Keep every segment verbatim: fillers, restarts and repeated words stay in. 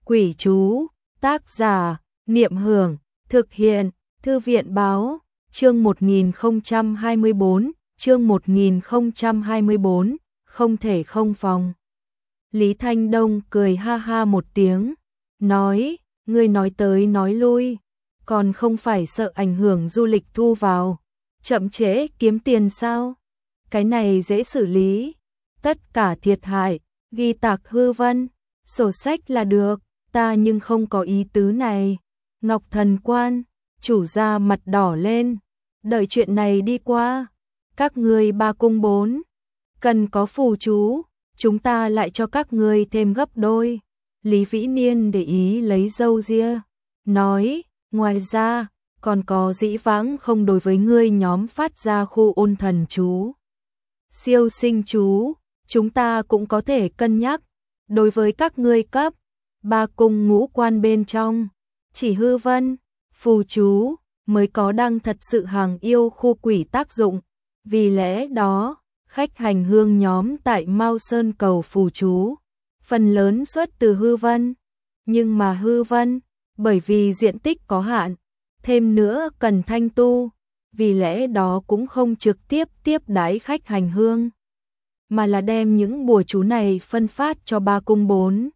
Quỷ chú, tác giả, Niệm Hưởng, thực hiện, Thư viện báo, chương một nghìn không trăm hai mươi bốn, chương một nghìn không trăm hai mươi bốn, không thể không phòng. Lý Thanh Đông cười ha ha một tiếng, nói, ngươi nói tới nói lui, còn không phải sợ ảnh hưởng du lịch thu vào, chậm trễ kiếm tiền sao? Cái này dễ xử lý, tất cả thiệt hại, ghi tạc hư vân, sổ sách là được, ta nhưng không có ý tứ này. Ngọc Thần Quan, chủ gia mặt đỏ lên, đợi chuyện này đi qua, các ngươi ba cung bốn, cần có phù chú, chúng ta lại cho các ngươi thêm gấp đôi. Lý Vĩ Niên để ý lấy râu ria, nói, ngoài ra, còn có dĩ vãng không đối với ngươi nhóm phát ra khu ôn thần chú. Siêu sinh chú, chúng ta cũng có thể cân nhắc, đối với các ngươi cấp, ba cung ngũ quan bên trong, chỉ hư vân, phù chú, mới có đang thật sự hàng yêu khu quỷ tác dụng, vì lẽ đó, khách hành hương nhóm tại Mao Sơn cầu phù chú, phần lớn xuất từ hư vân, nhưng mà hư vân, bởi vì diện tích có hạn, thêm nữa cần thanh tu, vì lẽ đó cũng không trực tiếp tiếp đãi khách hành hương, mà là đem những bùa chú này phân phát cho ba cung bốn,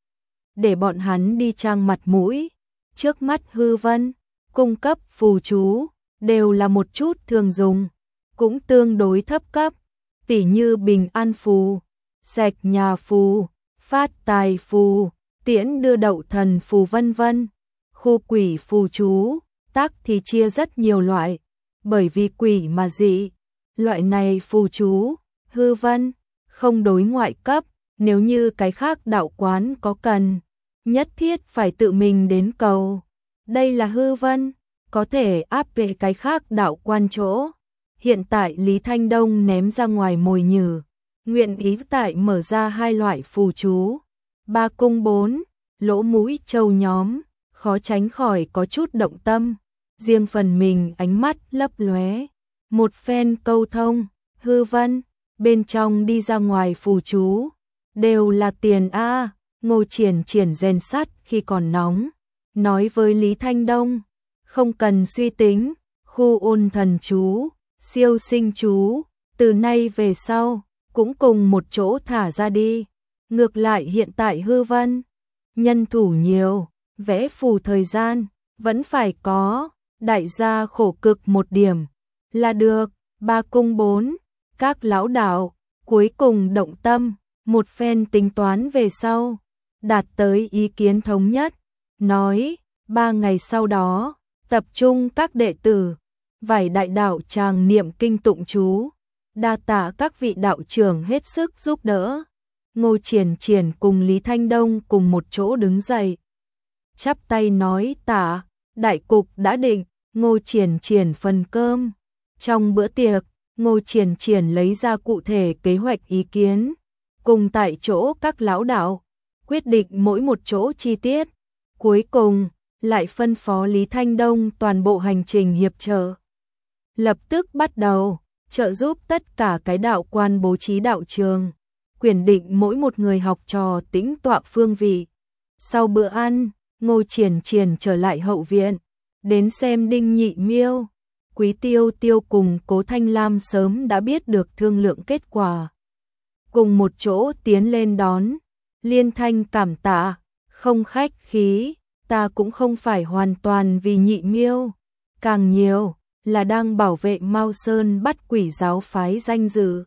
để bọn hắn đi trang mặt mũi. Trước mắt hư vân, cung cấp phù chú, đều là một chút thường dùng, cũng tương đối thấp cấp, tỉ như bình an phù, sạch nhà phù, phát tài phù, tiễn đưa đậu thần phù vân vân. Khu quỷ phù chú, tác thì chia rất nhiều loại, bởi vì quỷ mà dị, loại này phù chú, hư vân, không đối ngoại cấp, nếu như cái khác đạo quán có cần, nhất thiết phải tự mình đến cầu. Đây là hư vân, có thể áp về cái khác đạo quan chỗ. Hiện tại Lý Thanh Đông ném ra ngoài mồi nhử, nguyện ý tại mở ra hai loại phù chú. Ba cung bốn, lỗ mũi trâu nhóm, khó tránh khỏi có chút động tâm, riêng phần mình ánh mắt lấp lóe. Một phen câu thông, hư vân, bên trong đi ra ngoài phù chú, đều là tiền a. Ngô Triển Triển rèn sắt khi còn nóng, nói với Lý Thanh Đông, không cần suy tính, khu ôn thần chú, siêu sinh chú, từ nay về sau, cũng cùng một chỗ thả ra đi. Ngược lại hiện tại hư vân, nhân thủ nhiều, vẽ phù thời gian, vẫn phải có, đại gia khổ cực một điểm, là được. Ba cung bốn, các lão đạo, cuối cùng động tâm, một phen tính toán về sau, đạt tới ý kiến thống nhất, nói, ba ngày sau đó, tập trung các đệ tử, vải đại đạo tràng niệm kinh tụng chú, đa tạ các vị đạo trưởng hết sức giúp đỡ. Ngô Triển Triển cùng Lý Thanh Đông cùng một chỗ đứng dậy, chắp tay nói tạ, đại cục đã định. Ngô Triển Triển phần cơm, trong bữa tiệc, Ngô Triển Triển lấy ra cụ thể kế hoạch ý kiến, cùng tại chỗ các lão đạo, quyết định mỗi một chỗ chi tiết, cuối cùng, lại phân phó Lý Thanh Đông toàn bộ hành trình hiệp trợ. Lập tức bắt đầu, trợ giúp tất cả cái đạo quan bố trí đạo trường, quyền định mỗi một người học trò tĩnh tọa phương vị. Sau bữa ăn, Ngô Triển Triển trở lại hậu viện, đến xem Đinh Nhị Miêu. Quý Tiêu Tiêu cùng Cố Thanh Lam sớm đã biết được thương lượng kết quả, cùng một chỗ tiến lên đón. Liên thanh cảm tạ, không khách khí, ta cũng không phải hoàn toàn vì Nhị Miêu, càng nhiều là đang bảo vệ Mao Sơn bắt quỷ giáo phái danh dự.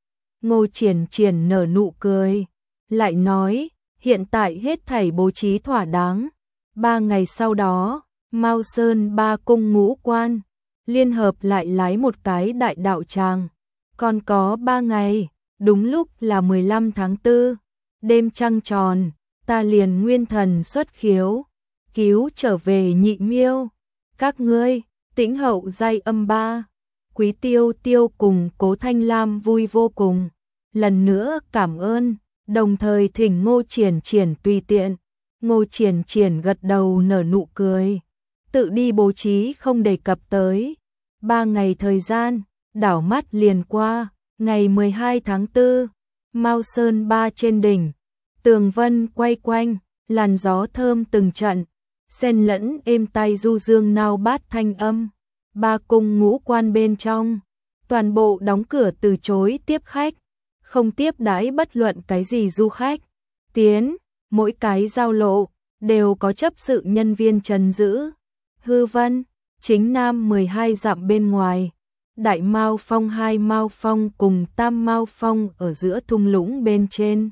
Ngô Triển Triển nở nụ cười, lại nói, hiện tại hết thảy bố trí thỏa đáng, ba ngày sau đó, Mao Sơn ba cung ngũ quan, liên hợp lại lái một cái đại đạo tràng, còn có ba ngày, đúng lúc là mười lăm tháng tư. Đêm trăng tròn, ta liền nguyên thần xuất khiếu, cứu trở về Nhị Miêu. Các ngươi, tĩnh hậu giai âm ba. Quý Tiêu Tiêu cùng Cố Thanh Lam vui vô cùng, lần nữa cảm ơn, đồng thời thỉnh Ngô Triển Triển tùy tiện. Ngô Triển Triển gật đầu nở nụ cười, tự đi bố trí không đề cập tới. Ba ngày thời gian, đảo mắt liền qua, ngày mười hai tháng tư. Mao Sơn ba trên đỉnh, tường vân quay quanh, làn gió thơm từng trận, xen lẫn êm tai du dương nao bát thanh âm. Ba cung ngũ quan bên trong, toàn bộ đóng cửa từ chối tiếp khách, không tiếp đãi bất luận cái gì du khách. Tiến, mỗi cái giao lộ, đều có chấp sự nhân viên trấn giữ. Hư Vân, chính nam mười hai dặm bên ngoài, Đại Mao Phong hai Mao Phong cùng Tam Mao Phong ở giữa thung lũng bên trên.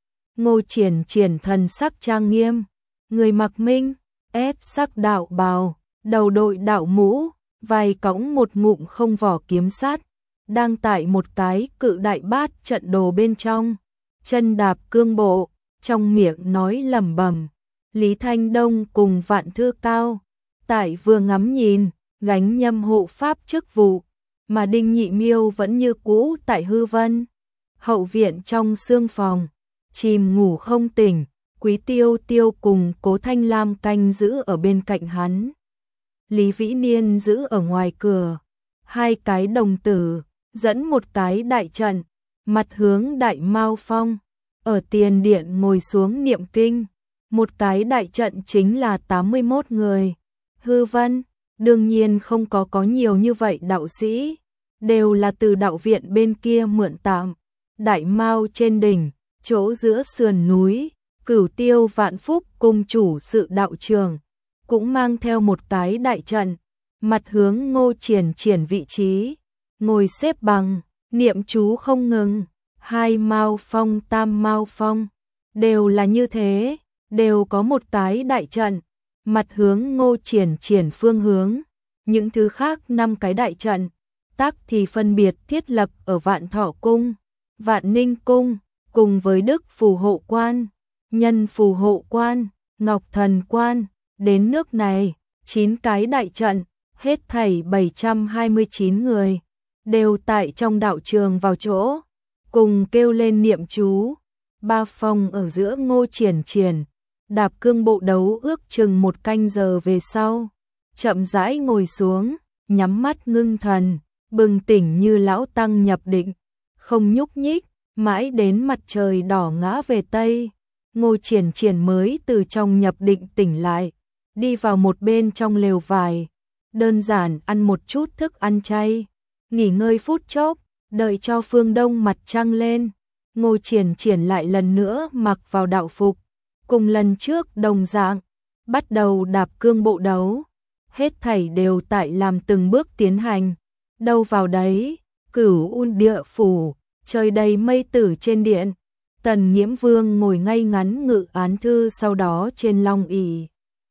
Ngô Triển Triển thần sắc trang nghiêm, người mặc minh, ét sắc đạo bào, đầu đội đạo mũ, vai cõng một ngụm không vỏ kiếm sắt, đang tại một cái cự đại bát trận đồ bên trong, chân đạp cương bộ, trong miệng nói lẩm bẩm. Lý Thanh Đông cùng Vạn Thư Cao, tại vừa ngắm nhìn, gánh nhâm hộ pháp chức vụ, mà Đinh Nhị Miêu vẫn như cũ tại Hư Vân. Hậu viện trong sương phòng, chìm ngủ không tỉnh, Quý Tiêu Tiêu cùng Cố Thanh Lam canh giữ ở bên cạnh hắn. Lý Vĩ Niên giữ ở ngoài cửa, hai cái đồng tử, dẫn một cái đại trận, mặt hướng Đại Mao Phong, ở tiền điện ngồi xuống niệm kinh. Một cái đại trận chính là tám mươi mốt người. Hư Vân, đương nhiên không có có nhiều như vậy đạo sĩ, đều là từ đạo viện bên kia mượn tạm. Đại Mao trên đỉnh, chỗ giữa sườn núi, Cửu Tiêu Vạn Phúc cung chủ sự đạo trường, cũng mang theo một cái đại trận, mặt hướng Ngô Triển Triển vị trí, ngồi xếp bằng, niệm chú không ngừng. Hai Mao Phong Tam Mao Phong, đều là như thế, đều có một cái đại trận, mặt hướng Ngô Triển Triển phương hướng. Những thứ khác năm cái đại trận, tác thì phân biệt thiết lập ở Vạn Thọ Cung, Vạn Ninh Cung, cùng với Đức Phù Hộ Quan, Nhân Phù Hộ Quan, Ngọc Thần Quan. Đến nước này, chín cái đại trận, hết thảy bảy trăm hai mươi chín người, đều tại trong đạo trường vào chỗ, cùng kêu lên niệm chú. Ba phòng ở giữa Ngô Triển Triển, đạp cương bộ đấu ước chừng một canh giờ về sau, chậm rãi ngồi xuống, nhắm mắt ngưng thần, bừng tỉnh như lão tăng nhập định, không nhúc nhích, mãi đến mặt trời đỏ ngã về Tây. Ngô Triển Triển mới từ trong nhập định tỉnh lại, đi vào một bên trong lều vải, đơn giản ăn một chút thức ăn chay, nghỉ ngơi phút chốc, đợi cho phương đông mặt trăng lên. Ngô Triển Triển lại lần nữa mặc vào đạo phục, cùng lần trước đồng dạng, bắt đầu đạp cương bộ đấu, hết thảy đều tại làm từng bước tiến hành, đâu vào đấy. Cửu Un địa phủ, trời đầy mây tử trên điện, Tần Nghiễm Vương ngồi ngay ngắn ngự án thư, sau đó trên long ỷ,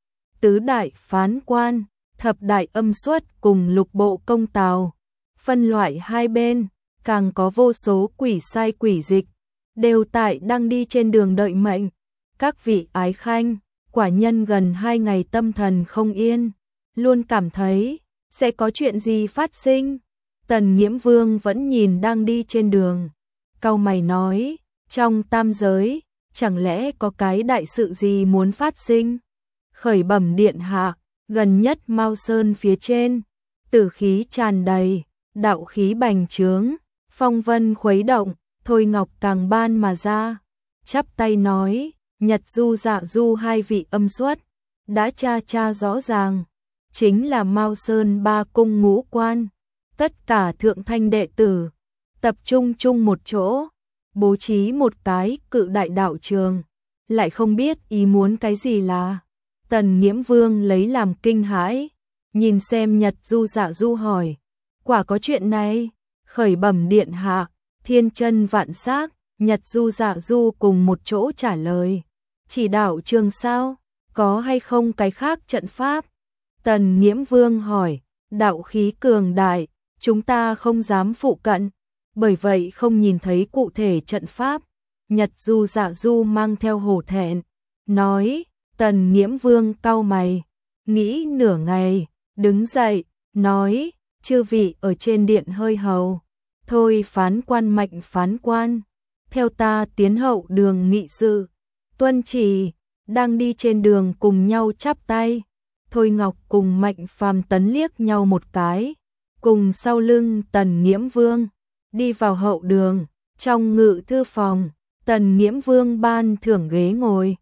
tứ đại phán quan, thập đại âm xuất cùng lục bộ công tào, phân loại hai bên, càng có vô số quỷ sai quỷ dịch, đều tại đang đi trên đường đợi mệnh. Các vị ái khanh, quả nhân gần hai ngày tâm thần không yên, luôn cảm thấy sẽ có chuyện gì phát sinh. Tần Nghiễm Vương vẫn nhìn đang đi trên đường, cau mày nói, trong tam giới, chẳng lẽ có cái đại sự gì muốn phát sinh? Khởi bẩm điện hạ, gần nhất Mao Sơn phía trên, tử khí tràn đầy, đạo khí bành trướng, phong vân khuấy động, Thôi Ngọc càng ban mà ra, chắp tay nói, Nhật Du Dạ Du hai vị âm xuất, đã tra tra rõ ràng, chính là Mao Sơn ba cung ngũ quan, tất cả thượng thanh đệ tử, tập trung chung một chỗ, bố trí một cái cự đại đạo trường, lại không biết ý muốn cái gì là. Tần Nghiễm Vương lấy làm kinh hãi, nhìn xem Nhật Du Dạ Du hỏi, quả có chuyện này? Khởi bẩm điện hạ, thiên chân vạn xác, Nhật Du Dạ Du cùng một chỗ trả lời, chỉ đạo trường sao, có hay không cái khác trận pháp? Tần Nghiễm Vương hỏi, đạo khí cường đại, chúng ta không dám phụ cận, bởi vậy không nhìn thấy cụ thể trận pháp. Nhật Du Dạ Du mang theo hổ thẹn, nói. Tần Nghiễm Vương cau mày, nghĩ nửa ngày, đứng dậy, nói, chư vị ở trên điện hơi hầu, thôi phán quan Mạnh phán quan, theo ta tiến hậu đường nghị sự. Tuân chỉ, đang đi trên đường cùng nhau chắp tay, Thôi Ngọc cùng Mạnh Phàm Tấn liếc nhau một cái, cùng sau lưng Tần Nghiễm Vương, đi vào hậu đường, trong ngự thư phòng, Tần Nghiễm Vương ban thưởng ghế ngồi.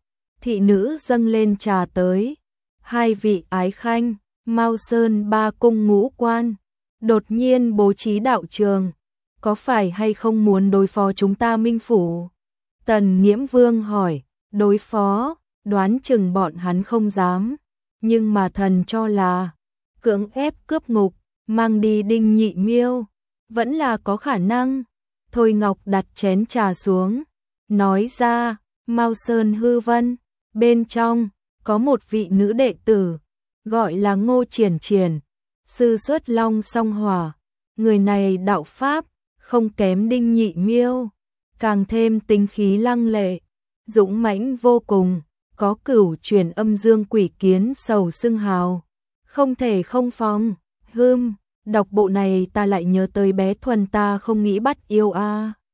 thị nữ dâng lên trà tới. Hai vị ái khanh, Mao Sơn ba cung ngũ quan, đột nhiên bố trí đạo trường, có phải hay không muốn đối phó chúng ta Minh phủ? Tần Nghiễm Vương hỏi, đối phó, đoán chừng bọn hắn không dám, nhưng mà thần cho là cưỡng ép cướp ngục, mang đi Đinh Nhị Miêu, vẫn là có khả năng. Thôi Ngọc đặt chén trà xuống, nói ra, Mao Sơn hư vân, bên trong có một vị nữ đệ tử, gọi là Ngô Triển Triển, sư xuất Long Song Hỏa, người này đạo pháp không kém Đinh Nhị Miêu, càng thêm tính khí lăng lệ, dũng mãnh vô cùng, có cửu truyền âm dương quỷ kiến sầu xưng hào, không thể không phòng. Hừm, đọc bộ này ta lại nhớ tới bé Thuần ta không nghĩ bắt yêu a.